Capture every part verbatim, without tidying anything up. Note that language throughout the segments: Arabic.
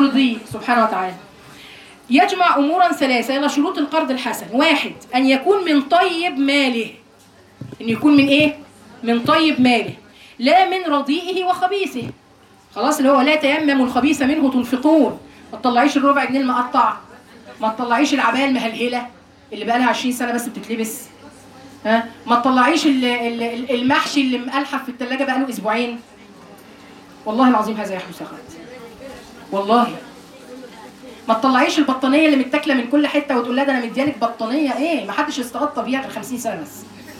يرضيه سبحانه وتعالى. يجمع أمورا ثلاثة. يلا شروط القرض الحسن. واحد، أن يكون من طيب ماله. أن يكون من إيه؟ من طيب ماله، لا من رديئه وخبيثه. خلاص، اللي هو لا تيمموا الخبيث منه تنفقون. ما تطلعيش الربع جنيه المقطع، ما تطلعيش العباية المهلهلة اللي بقى لها عشرين سنة بس بتتلبس، ها؟ ما تطلعيش المحشي اللي مقلحف في الثلاجة بقى له أسبوعين. والله العظيم هذا يحدث يا أخواتي، والله. ما تطلعيش البطانية اللي متاكلة من كل حتة وتقول لها ده أنا مديالك بطانية إيه؟ ما حدش استغطى بيها غير خمسين سنة بس.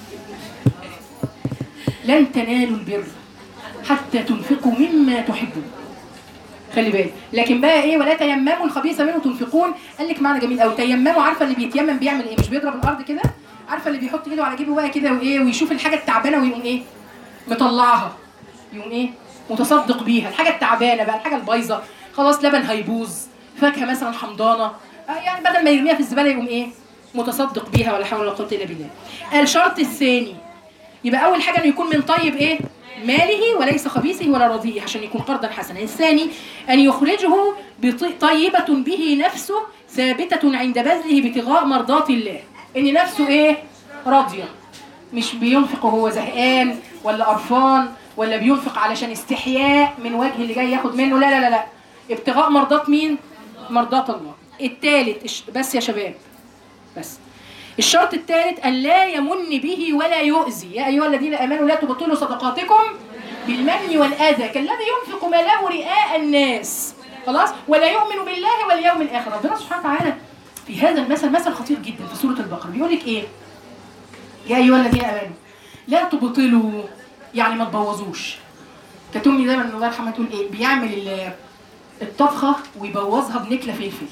لن تنالوا البر حتى تنفقوا مما تحبون. خلي بالك. لكن بقى ايه؟ ولا تيمموا الخبيث منه تنفقون. قال لك معنى جميل قوي. تيمموا، عارفه اللي بيتيمم بيعمل ايه؟ مش بيضرب الارض كده؟ عارفه اللي بيحط ايده على جيبه بقى كده وايه ويشوف الحاجه التعبانه ويقوم ايه؟ مطلعها. يقوم ايه؟ متصدق بيها. الحاجه التعبانه بقى، الحاجه البايظه، خلاص لبن هيبوظ، فاكهه مثلا حمضانه، يعني بدل ما يرميها في الزباله يقوم ايه؟ متصدق بيها. ولا حول ولا قوه الا بالله. الشرط الثاني، يبقى اول حاجه انه يكون من طيب ايه؟ ماله، وليس خبيثه ولا رديئه، عشان يكون قرضا حسنا. الثاني ان يخرجه طيبه به نفسه ثابته عند بذله ابتغاء مرضات الله. ان نفسه ايه؟ راضيه، مش بينفق وهو زهقان ولا قرفان ولا بينفق علشان استحياء من وجه اللي جاي ياخد منه. لا لا لا لا، ابتغاء مرضات مين؟ مرضات الله. الثالث بس يا شباب، بس الشرط الثالث أن لا يمن به ولا يؤذي. يا أيها الذين آمنوا لا تبطلوا صدقاتكم بالمن والأذى كالذي ينفق ماله رئاء الناس، خلاص، ولا يؤمن بالله واليوم الآخر. ربنا سبحانه وتعالى في هذا المثل مثل خطير جدا في سورة البقرة. بيقول لك إيه؟ يا أيها الذين آمنوا لا تبطلوا، يعني ما تبوظوش. كانت أمي دايما الله يرحمها تقول إيه؟ بيعمل الطبخة ويبوظها بنكلة فلفل.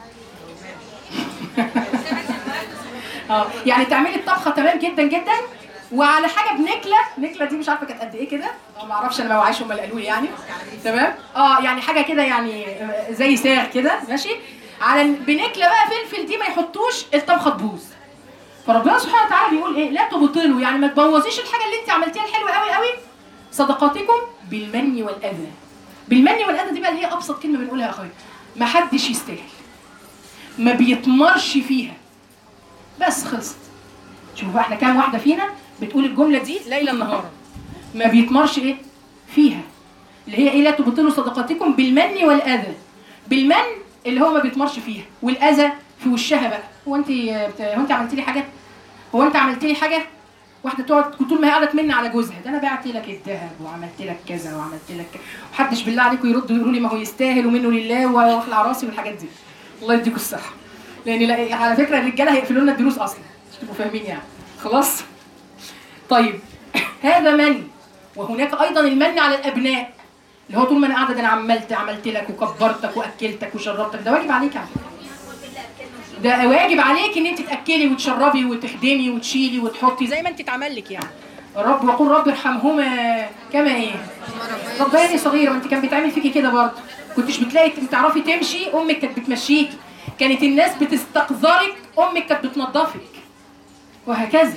اه يعني تعملي الطبخه تمام جدا جدا وعلى حاجه بنكله، نكله دي مش عارفه كانت قد ايه كده، ما اعرفش انا ما وعيش هم اللي قالوا لي يعني، تمام؟ اه يعني حاجه كده يعني زي ساغ كده، ماشي؟ على بنكله بقى فلفل دي ما يحطوش، الطبخه تبوظ. فربنا سبحانه وتعالى بيقول ايه؟ لا تبطلوا، يعني ما تبوظيش الحاجه اللي انت عملتيها الحلوه قوي قوي، صدقاتكم بالمن والاذى. بالمن والاذى دي بقى اللي هي ابسط كلمه بنقولها يا اخويا، ما حدش يستاهل، ما بيتمرش فيها، بس خلصت. شوفوا بقى احنا كام واحده فينا بتقول الجمله دي ليلا نهارا، ما بيتمرش ايه فيها، اللي هي ايه؟ لا تبطلوا صدقاتكم بالمن والاذى. بالمن اللي هو ما بيتمرش فيها، والاذى في وشها بقى. هو انت هو انت عملتي لي حاجه؟ هو انت عملتي لي حاجه؟ واحده تقعد طول ما هي قاعده تمن على جوزها، ده انا بعت لك الذهب وعملت لك كذا وعملت لك كذا، ومحدش بالله عليكم يرد ويقولوا لي ما هو يستاهل ومنه لله واخلع راسي والحاجات دي. الله يديكم الصحه. لان لا على فكره الرجاله هيقفلوا لنا الدروس اصلا مش تبقوا فاهمين يعني. خلاص؟ طيب هذا من، وهناك ايضا المن على الابناء، اللي هو طول ما انا قاعده ده انا عملت عملت لك وكبرتك واكلتك وشربتك. ده واجب عليك على فكره، ده واجب عليك ان انت تاكلي وتشربي وتخدمي وتشيلي وتحطي زي ما انت اتعمل لك يعني. رب وقول رب ارحمهما كما ايه ربياني صغيره. ما انت كان بيتعمل فيكي كده برضه، كنتش بتلاقي بتعرفي تمشي، امك كانت بتمشيكي، كانت الناس بتستقذرك، امك كانت بتنظفك، وهكذا.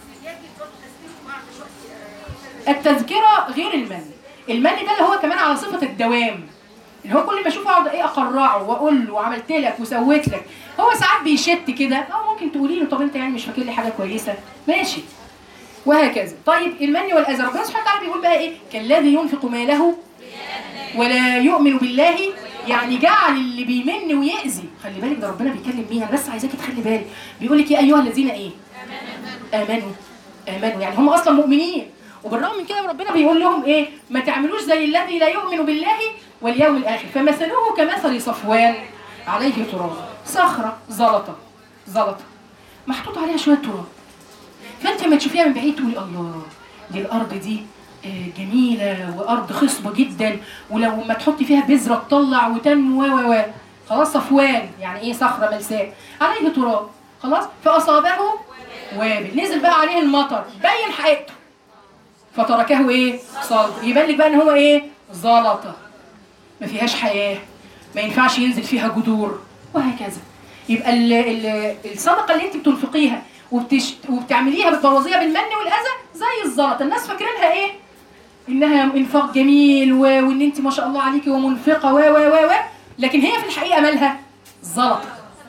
التذكره غير المن. المن ده اللي هو كمان على صفه الدوام، اللي هو كل ما اشوفه اقعد ايه اقرعه واقول له وعملت لك وسويت لك. هو ساعات بيشت كده، او ممكن تقولي له طب انت يعني مش فاكر لي حاجه كويسه، ماشي، وهكذا. طيب المن والاذى، ربنا سبحانه وتعالى بيقول بقى ايه؟ كالذي ينفق ماله ولا يؤمن بالله، يعني جعل اللي بيمن ويأذي. خلي بالك ده ربنا بيكلم مين، انا بس عايزاكي تخلي بالك. بيقول لك يا ايها الذين ايه؟ امنوا. امنوا يعني هم اصلا مؤمنين، وبالرغم من كده ربنا بيقول لهم ايه؟ ما تعملوش زي الذي لا يؤمن بالله واليوم الاخر. فمثله كمثل صفوان عليه تراب، صخره زلطه زلطه محطوط عليها شويه تراب، فانت لما تشوفيها من بعيد تقولي الله دي الارض دي جميله وارض خصبه جدا، ولو ما تحطي فيها بذره تطلع وتنمو و و خلاص. صفوان يعني ايه؟ صخره ملساء عليه تراب، خلاص. فاصابه وابل، نزل بقى عليه المطر بين حقيقته فتركه ايه؟ صلب. يبان لك بقى ان هو ايه؟ زلطه ما فيهاش حياه، ما ينفعش ينزل فيها جذور، وهكذا. يبقى ال ال الصدقه اللي انت بتنفقيها وبتش... وبتعمليها بتبوظيها بالمن والاذى زي الزلطه. الناس فاكرينها ايه؟ انها انفاق جميل و... وان انت ما شاء الله عليكي ومنفقه و و و لكن هي في الحقيقه مالها زلطه.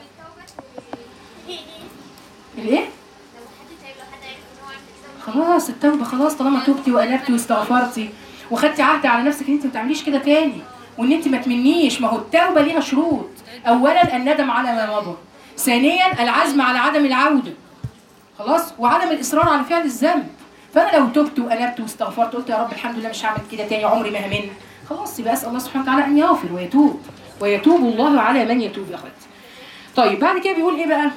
الايه؟ خلاص التوبه، خلاص طالما توبتي وقلبتي واستغفرتي وخدتي عهد على نفسك ان انت ما تعمليش كده تاني، وان انت ما تمنيش. ما هو التوبه ليها شروط، اولا الندم على ما مضى، ثانيا العزم على عدم العوده، خلاص، وعدم الاصرار على فعل الذنب. فانا لو تبت وقلبت واستغفرت قلت يا رب الحمد لله مش هعمل كده تاني، عمري ما همن، خلاص يبقى اسال الله سبحانه وتعالى ان يغفر ويتوب، ويتوب الله على من يتوب يا اخواتي. طيب بعد كده بيقول ايه بقى؟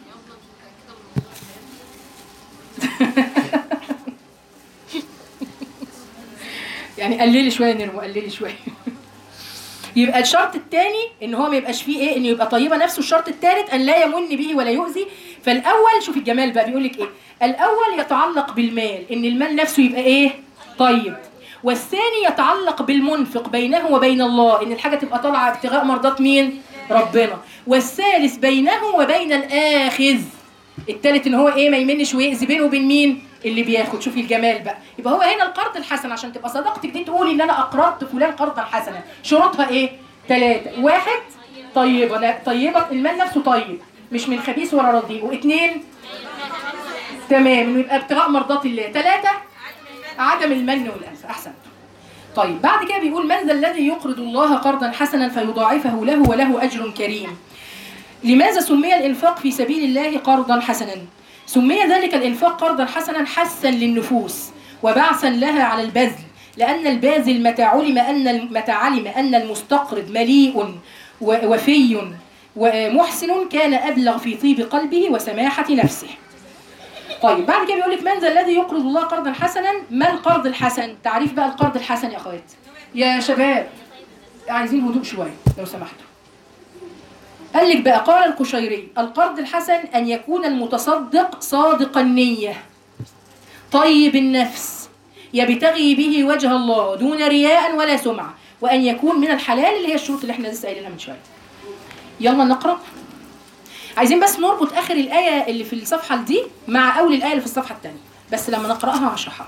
يعني قللي شويه نرمو، قللي شويه. يبقى الشرط الثاني ان هو ما يبقاش فيه ايه، انه يبقى طيبه نفسه. الشرط الثالث ان لا يمن به ولا يؤذي. فالاول شوف الجمال بقى، بيقول لك ايه؟ الاول يتعلق بالمال، ان المال نفسه يبقى ايه؟ طيب. والثاني يتعلق بالمنفق بينه وبين الله، ان الحاجه تبقى طالعه ابتغاء مرضات مين؟ ربنا. والثالث بينه وبين الاخذ. الثالث ان هو ايه؟ ما يمنش ويأذي بينه وبين مين؟ اللي بياخد. شوفي الجمال بقى. يبقى هو هنا القرض الحسن، عشان تبقى صداقتك دي تقولي ان انا اقرضت فلان قرضا حسنا، شروطها ايه؟ ثلاثه. واحد طيبه، طيبه المال نفسه طيب، مش من خبيث ولا رديء. واثنين تمام انه يبقى ابتغاء مرضات الله. ثلاثه عدم المن والاذى. احسنت. طيب بعد كده بيقول من ذا الذي يقرض الله قرضا حسنا فيضاعفه له وله اجر كريم. لماذا سمي الانفاق في سبيل الله قرضا حسنا؟ سمي ذلك الانفاق قرضا حسنا حثا للنفوس وبعثا لها على البذل، لان الباذل متى علم ان متى علم ان المستقرض مليء ووفي ومحسن كان ابلغ في طيب قلبه وسماحه نفسه. طيب بعد كده بيقول لك من ذا الذي يقرض الله قرضا حسنا. ما القرض الحسن؟ تعريف بقى القرض الحسن يا اخوات يا شباب، عايزين هدوء شويه لو سمحتوا. قال لك بقى، قال القشيري القرض الحسن أن يكون المتصدق صادق النية طيب النفس يبتغي به وجه الله دون رياء ولا سمعة، وأن يكون من الحلال، اللي هي الشروط اللي احنا لسه قايلينها من شوية. يلا نقرأ. عايزين بس نربط آخر الآية اللي في الصفحة دي مع أول الآية اللي في الصفحة الثانية، بس لما نقرأها هشرحها.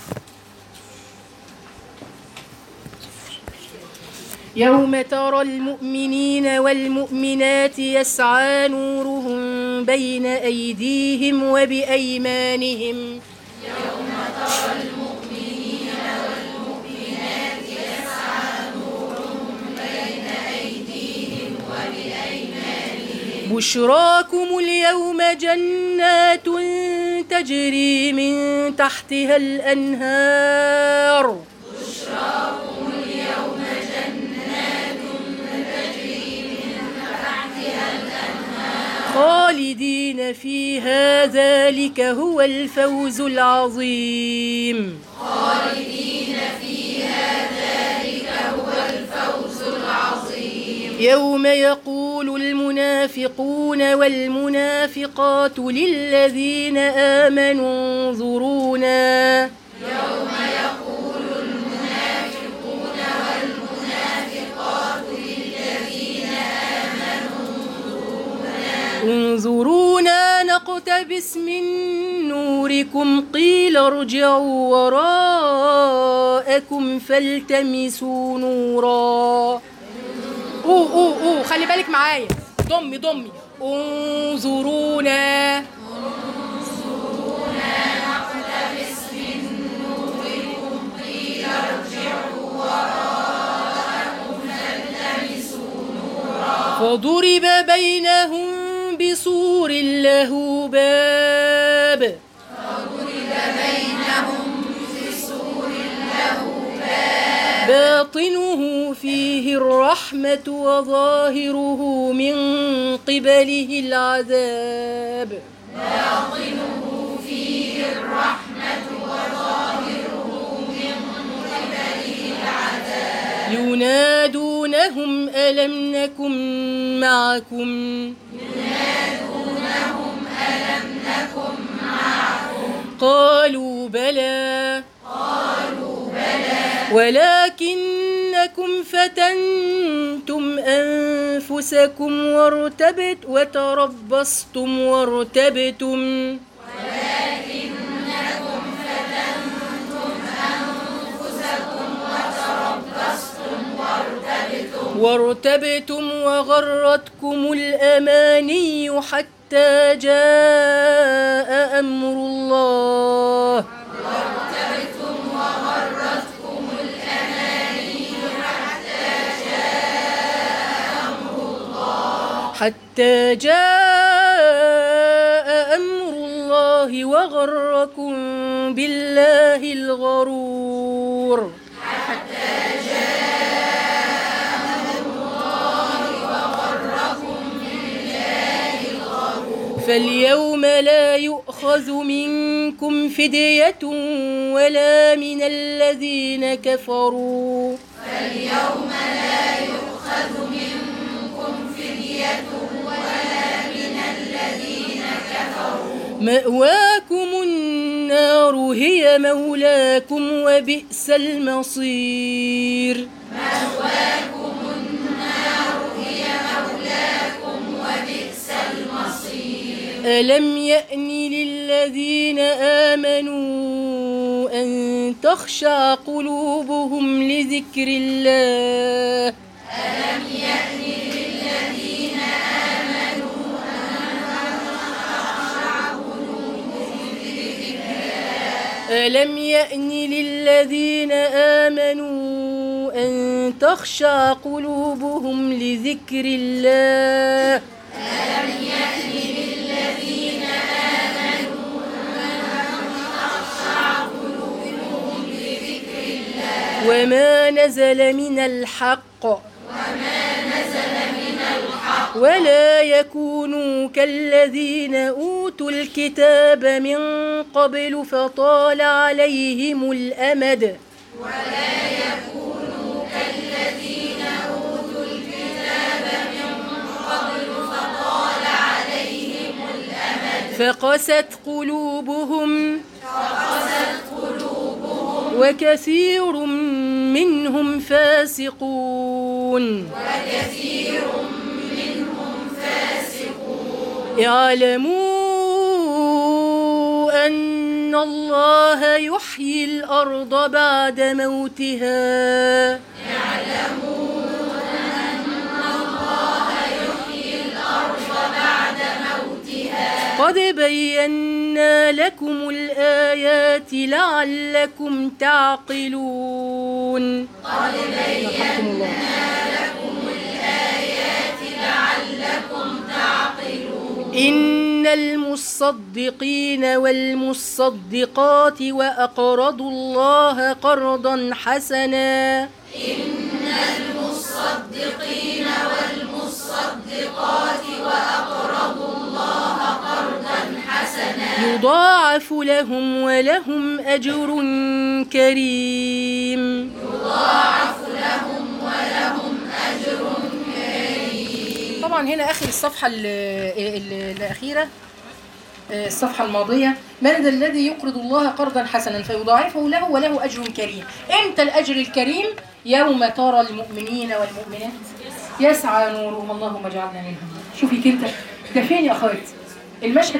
يوم ترى المؤمنين والمؤمنات يسعى نورهم بين أيديهم وبأيمانهم. يوم ترى المؤمنين والمؤمنات يسعى نورهم بين أيديهم وبأيمانهم. بشراكم اليوم جنات تجري من تحتها الأنهار. بشراكم اليوم خالدين فيها ذلك هو الفوز العظيم. خالدين فيها ذلك هو الفوز العظيم. يوم يقول المنافقون والمنافقات للذين آمنوا انظرونا. يوم يقول المنافقون والمنافقات للذين آمنوا انظرونا نقتبس من نوركم قيل ارجعوا وراءكم فالتمسوا نورا. اوه اوه اوه خلي بالك معايا، ضمي ضمي. انظرونا انظرونا نقتبس من نوركم قيل ارجعوا وراءكم فالتمسوا نورا. فضرب بينهم بسور له باب. فضرب بينهم بسور له باب. باطنه فيه الرحمة وظاهره من قبله العذاب. باطنه فيه الرحمة وظاهره من قبله العذاب. ينادونهم ألم نكن معكم. ينادونهم ألم نكن معكم. قالوا بلى. قالوا بلى. ولكنكم فتنتم أنفسكم وارتبت وتربصتم وارتبتم. ولكنكم فتنتم أنفسكم وتربصتم وارتبتم. وارتبتم وغرتكم الأماني حتى جاء أمر الله وارتبتم وغرتكم الأماني حتى جاء أمر الله حتى جاء أمر الله وغركم بالله الغرور حتى جاء أمر الله وغركم بالله الغرور فاليوم لا يؤخذ منكم فدية ولا من الذين كفروا فاليوم لا يؤخذ منكم فدية ولا من الذين كفروا مأواكم النار هي مولاكم وبئس المصير مأواكم النار هي مولاكم وبئس المصير ألم يأن للذين آمنوا أن تخشع قلوبهم لذكر الله ألم يأن للذين آمنوا أن تخشع قلوبهم لذكر الله ألم يأن للذين آمنوا أن تخشع قلوبهم لذكر الله ألم يأن للذين آمنوا أن تخشع قلوبهم لذكر الله وما نزل من الحق وما نزل من الحق ولا يكونوا كالذين أوتوا الكتاب من قبل فطال عليهم الأمد ولا يكونوا كالذين أوتوا الكتاب من قبل فطال عليهم الأمد فقست قلوبهم فقست قلوبهم وكثير منهم فاسقون وكثير منهم فاسقون اعلموا أن الله يحيي الأرض بعد موتها يعلمون أن الله يحيي الأرض بعد موتها قد بينا لكم الآيات لعلكم تعقلون قد بينا لكم الآيات لعلكم تعقلون إن المصدقين والمصدقات وأقرضوا الله قرضا حسنا إن المصدقين والمصدقات وأقرضوا الله قرضا حسنا يضاعف لهم ولهم أجر كريم يضاعف لهم ولهم أجر كريم. طبعا هنا آخر الصفحة ال- ال- الأخيرة، آه، الصفحة الماضية، من ذا الذي يقرض الله قرضا حسنا فيضاعفه له وله أجر كريم. إمتى الأجر الكريم؟ يوم ترى المؤمنين والمؤمنات يسعى نورهم اللهم اجعلنا منهم. شوفي كده ده فين يا أخواتي؟ المشهد